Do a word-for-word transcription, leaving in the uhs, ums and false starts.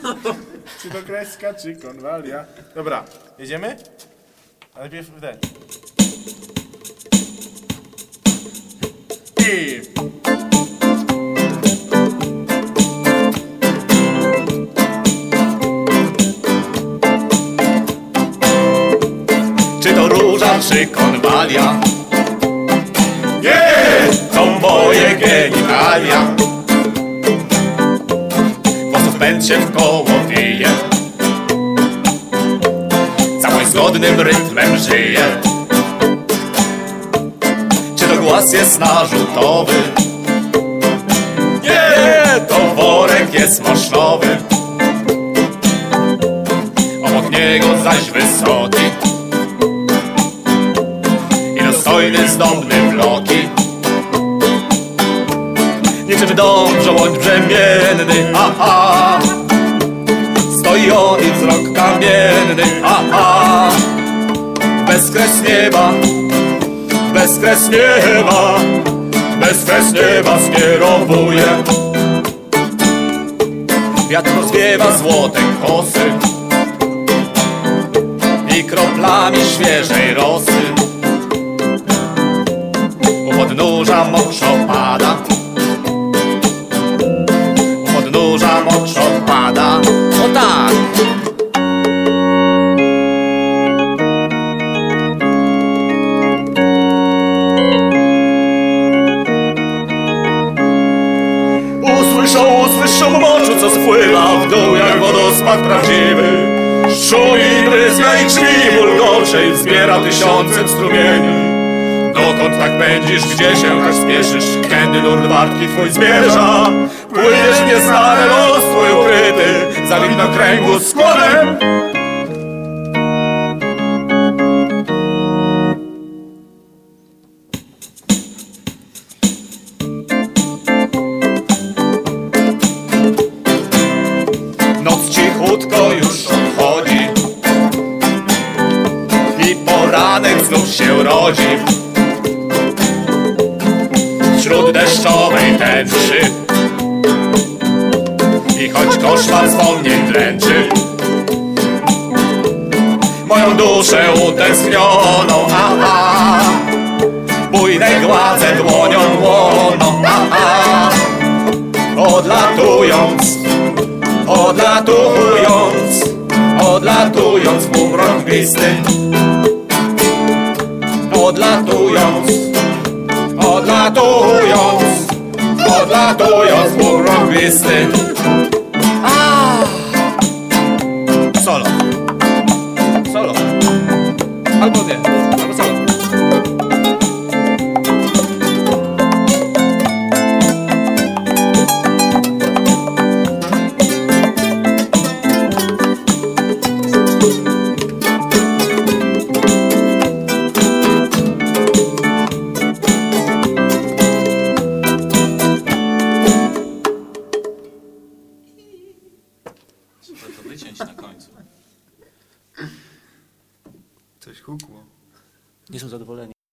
Czy to kreska, czy konwalia? Dobra, jedziemy? A najpierw ten. I... Czy to róża, czy konwalia? Nie, to moje genitalia. Włosów pęd się w koło wije, całość zgodnym rytmem żyje. Czy to głaz jest narzutowy? Nie, to worek jest mosznowy. Obok niego zaś wysoki i dostojny, zdobny bloki. Niczym dom, żołądź brzemienny, aha. Stoi on i wzrok kamienny, aha. Bezkres nieba, bezkres nieba, bezkres nieba skierowuje. Wiatr rozwiewa złote kosy i kroplami świeżej rosy. U podnóża mokrzopada, u podnóża mokrzopada. O tak! Usłyszą, usłyszą moczu, co spływa w dół jak wodospad prawdziwy. Szum i bryzga i krwi bulgocze i wzbiera tysiącem strumieni. Dokąd tak pędzisz, gdzie się tak spieszysz? Kędy nurt wartki twój zmierza. Płyniesz w nieznany los twój ukryty, za widnokręgu składem. Noc cichutko już odchodzi i poranek znów się rodzi. Wśród deszczowej tęczy i choć koszmar wspomnień dręczy moją duszę utęsknioną, aha. Bujnej gładzę dłonią łoną, aha. Odlatując, odlatując, odlatując w umrok gwisty. Odlatując, odlatując, odlatując w umrok gwisty. Solo, solo, albo nie, albo solo. Trzeba to wyciąć na końcu. Coś hukło. Nie są zadowoleni.